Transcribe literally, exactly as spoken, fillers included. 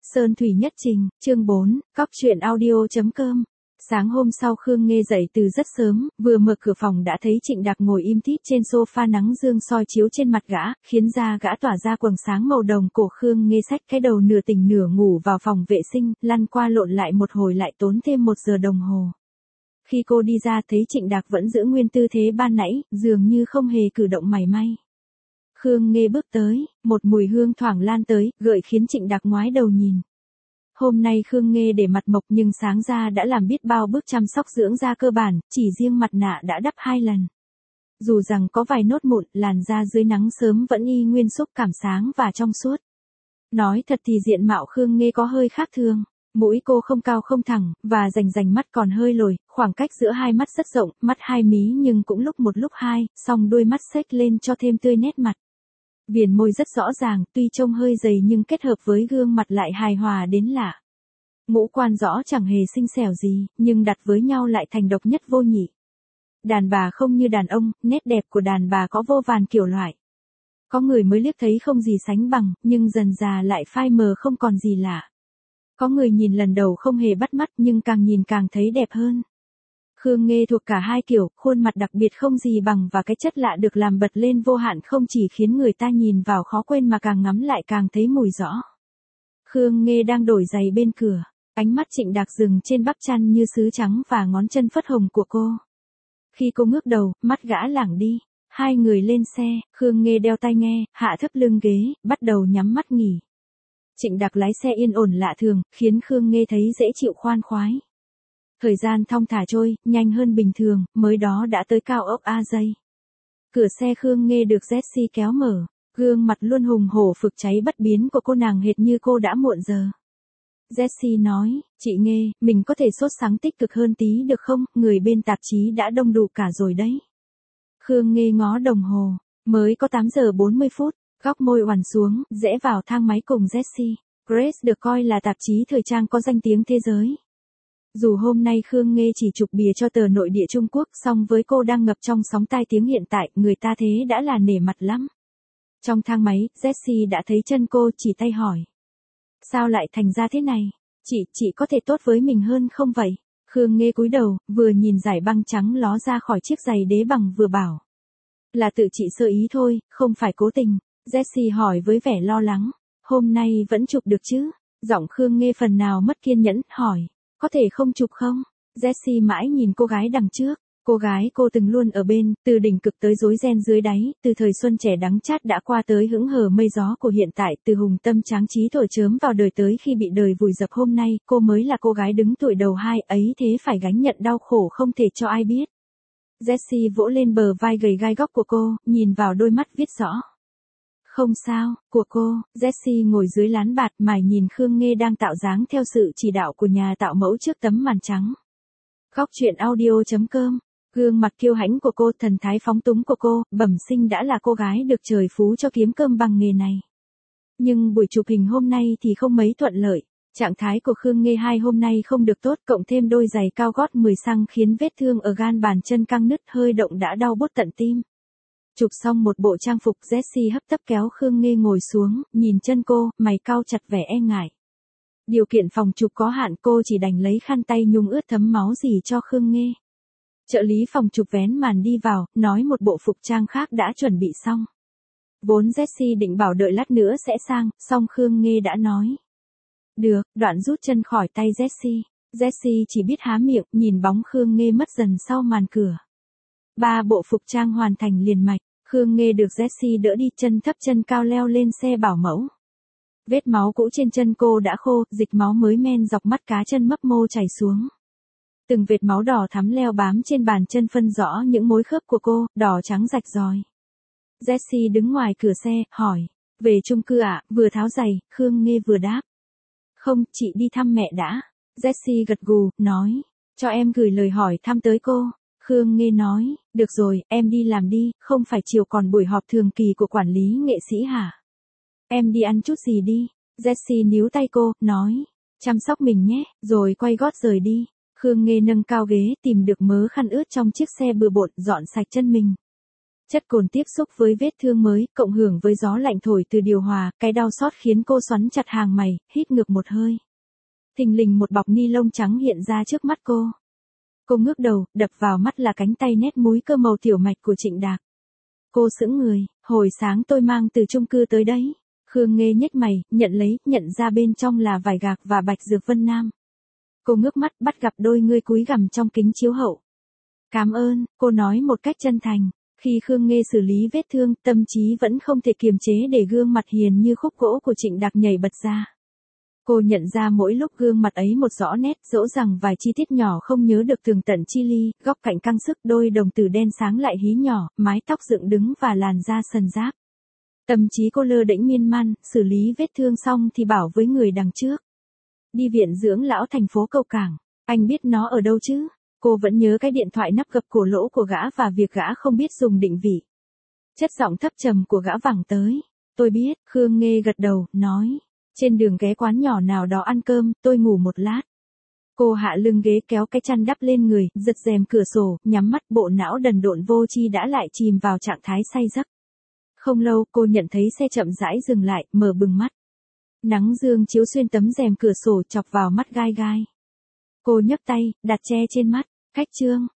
Sơn Thủy Nhất Trình, chương bốn, cóc truyện audio chấm com. Sáng hôm sau Khương Nghê dậy từ rất sớm, vừa mở cửa phòng đã thấy Trịnh Đạc ngồi im tít trên sofa, nắng dương soi chiếu trên mặt gã, khiến da gã tỏa ra quầng sáng màu đồng cổ. Khương Nghê xách cái đầu nửa tỉnh nửa ngủ vào phòng vệ sinh, lăn qua lộn lại một hồi lại tốn thêm một giờ đồng hồ. Khi cô đi ra thấy Trịnh Đạc vẫn giữ nguyên tư thế ban nãy, dường như không hề cử động mảy may. Khương Nghê bước tới, một mùi hương thoảng lan tới, gợi khiến Trịnh Đạc ngoái đầu nhìn. Hôm nay Khương Nghê để mặt mộc nhưng sáng ra đã làm biết bao bước chăm sóc dưỡng da cơ bản, chỉ riêng mặt nạ đã đắp hai lần. Dù rằng có vài nốt mụn, làn da dưới nắng sớm vẫn y nguyên xúc cảm sáng và trong suốt. Nói thật thì diện mạo Khương Nghê có hơi khác thường. Mũi cô không cao không thẳng, và rành rành mắt còn hơi lồi, khoảng cách giữa hai mắt rất rộng, mắt hai mí nhưng cũng lúc một lúc hai, song đuôi mắt xếch lên cho thêm tươi nét mặt. Viền môi rất rõ ràng, tuy trông hơi dày nhưng kết hợp với gương mặt lại hài hòa đến lạ. Ngũ quan rõ chẳng hề xinh xẻo gì, nhưng đặt với nhau lại thành độc nhất vô nhị. Đàn bà không như đàn ông, nét đẹp của đàn bà có vô vàn kiểu loại. Có người mới liếc thấy không gì sánh bằng, nhưng dần dà lại phai mờ không còn gì lạ. Có người nhìn lần đầu không hề bắt mắt nhưng càng nhìn càng thấy đẹp hơn. Khương Nghê thuộc cả hai kiểu, khuôn mặt đặc biệt không gì bằng và cái chất lạ được làm bật lên vô hạn không chỉ khiến người ta nhìn vào khó quên mà càng ngắm lại càng thấy mùi rõ. Khương Nghê đang đổi giày bên cửa, ánh mắt Trịnh Đạc dừng trên bắp chân như sứ trắng và ngón chân phất hồng của cô. Khi cô ngước đầu, mắt gã lảng đi, hai người lên xe, Khương Nghê đeo tai nghe, hạ thấp lưng ghế, bắt đầu nhắm mắt nghỉ. Trịnh Đạc lái xe yên ổn lạ thường, khiến Khương Nghê thấy dễ chịu khoan khoái. Thời gian thong thả trôi, nhanh hơn bình thường, mới đó đã tới cao ốc A Dây. Cửa xe Khương Nghê được Jessie kéo mở, gương mặt luôn hùng hổ phực cháy bất biến của cô nàng hệt như cô đã muộn giờ. Jessie nói, chị Nghê, mình có thể sốt sắng tích cực hơn tí được không, người bên tạp chí đã đông đủ cả rồi đấy. Khương Nghê ngó đồng hồ, mới có tám giờ bốn mươi phút, góc môi oằn xuống, rẽ vào thang máy cùng Jessie. Grace được coi là tạp chí thời trang có danh tiếng thế giới. Dù hôm nay Khương Nghê chỉ chụp bìa cho tờ nội địa Trung Quốc, song với cô đang ngập trong sóng tai tiếng hiện tại, người ta thế đã là nể mặt lắm. Trong thang máy, Jessie đã thấy chân cô, chỉ tay hỏi. Sao lại thành ra thế này? Chị, chị có thể tốt với mình hơn không vậy? Khương Nghê cúi đầu, vừa nhìn dải băng trắng ló ra khỏi chiếc giày đế bằng vừa bảo. Là tự chị sơ ý thôi, không phải cố tình. Jessie hỏi với vẻ lo lắng. Hôm nay vẫn chụp được chứ? Giọng Khương Nghê phần nào mất kiên nhẫn, hỏi. Có thể không chụp không? Jessie mãi nhìn cô gái đằng trước. Cô gái cô từng luôn ở bên, từ đỉnh cực tới rối ren dưới đáy, từ thời xuân trẻ đắng chát đã qua tới hững hờ mây gió của hiện tại, từ hùng tâm tráng trí thổi chớm vào đời tới khi bị đời vùi dập hôm nay, cô mới là cô gái đứng tuổi đầu hai ấy thế phải gánh nhận đau khổ không thể cho ai biết. Jessie vỗ lên bờ vai gầy gai góc của cô, nhìn vào đôi mắt viết rõ. Không sao, của cô. Jessie ngồi dưới lán bạt mải nhìn Khương Nghê đang tạo dáng theo sự chỉ đạo của nhà tạo mẫu trước tấm màn trắng. Cóc truyện audio chấm com. Gương mặt kiêu hãnh của cô, thần thái phóng túng của cô, bẩm sinh đã là cô gái được trời phú cho kiếm cơm bằng nghề này. Nhưng buổi chụp hình hôm nay thì không mấy thuận lợi. Trạng thái của Khương Nghê hai hôm nay không được tốt, cộng thêm đôi giày cao gót mười xăng khiến vết thương ở gan bàn chân căng nứt, hơi động đã đau buốt tận tim. Chụp xong một bộ trang phục, Jessie hấp tấp kéo Khương Nghê ngồi xuống, nhìn chân cô, mày cau chặt vẻ e ngại. Điều kiện phòng chụp có hạn, cô chỉ đành lấy khăn tay nhúng ướt thấm máu dì cho Khương Nghê. Trợ lý phòng chụp vén màn đi vào, nói một bộ phục trang khác đã chuẩn bị xong. Vốn Jessie định bảo đợi lát nữa sẽ sang, song Khương Nghê đã nói. Được, đoạn rút chân khỏi tay Jessie. Jessie chỉ biết há miệng, nhìn bóng Khương Nghê mất dần sau màn cửa. Ba bộ phục trang hoàn thành liền mạch, Khương Nghê được Jessie đỡ đi, chân thấp chân cao leo lên xe bảo mẫu. Vết máu cũ trên chân cô đã khô, dịch máu mới men dọc mắt cá chân mấp mô chảy xuống. Từng vệt máu đỏ thắm leo bám trên bàn chân phân rõ những mối khớp của cô, đỏ trắng rạch ròi. Jessie đứng ngoài cửa xe, hỏi. Về chung cư ạ, à? Vừa tháo giày, Khương Nghê vừa đáp. Không, chị đi thăm mẹ đã. Jessie gật gù, nói. Cho em gửi lời hỏi thăm tới cô. Khương Nghê nói. Được rồi, em đi làm đi, không phải chiều còn buổi họp thường kỳ của quản lý nghệ sĩ hả? Em đi ăn chút gì đi. Jessie níu tay cô, nói. Chăm sóc mình nhé, rồi quay gót rời đi. Khương Nghê nâng cao ghế, tìm được mớ khăn ướt trong chiếc xe bừa bộn, dọn sạch chân mình. Chất cồn tiếp xúc với vết thương mới, cộng hưởng với gió lạnh thổi từ điều hòa, cái đau xót khiến cô xoắn chặt hàng mày, hít ngược một hơi. Thình lình một bọc ni lông trắng hiện ra trước mắt cô. Cô ngước đầu, đập vào mắt là cánh tay nét múi cơ màu tiểu mạch của Trịnh Đạc. Cô sững người, hồi sáng tôi mang từ chung cư tới đấy. Khương Nghê nhếch mày, nhận lấy, nhận ra bên trong là vải gạc và bạch dược Vân Nam. Cô ngước mắt bắt gặp đôi ngươi cúi gằm trong kính chiếu hậu. Cảm ơn, cô nói một cách chân thành. Khi Khương Nghê xử lý vết thương, tâm trí vẫn không thể kiềm chế để gương mặt hiền như khúc gỗ của Trịnh Đạc nhảy bật ra. Cô nhận ra mỗi lúc gương mặt ấy một rõ nét, dẫu rằng vài chi tiết nhỏ không nhớ được tường tận chi li, góc cạnh căng sức, đôi đồng tử đen sáng lại hí nhỏ, mái tóc dựng đứng và làn da sần ráp. Tâm trí cô lơ đễnh miên man, xử lý vết thương xong thì bảo với người đằng trước. Đi viện dưỡng lão thành phố Cầu Cảng, anh biết nó ở đâu chứ? Cô vẫn nhớ cái điện thoại nắp gập cổ lỗ của gã và việc gã không biết dùng định vị. Chất giọng thấp trầm của gã vẳng tới. Tôi biết, Khương Nghê gật đầu, nói. Trên đường ghé quán nhỏ nào đó ăn cơm, tôi ngủ một lát. Cô hạ lưng ghế kéo cái chăn đắp lên người, giật rèm cửa sổ, nhắm mắt, bộ não đần độn vô tri đã lại chìm vào trạng thái say giấc. Không lâu cô nhận thấy xe chậm rãi dừng lại, mở bừng mắt. Nắng dương chiếu xuyên tấm rèm cửa sổ chọc vào mắt gai gai. Cô nhấc tay, đặt che trên mắt. Khách trương,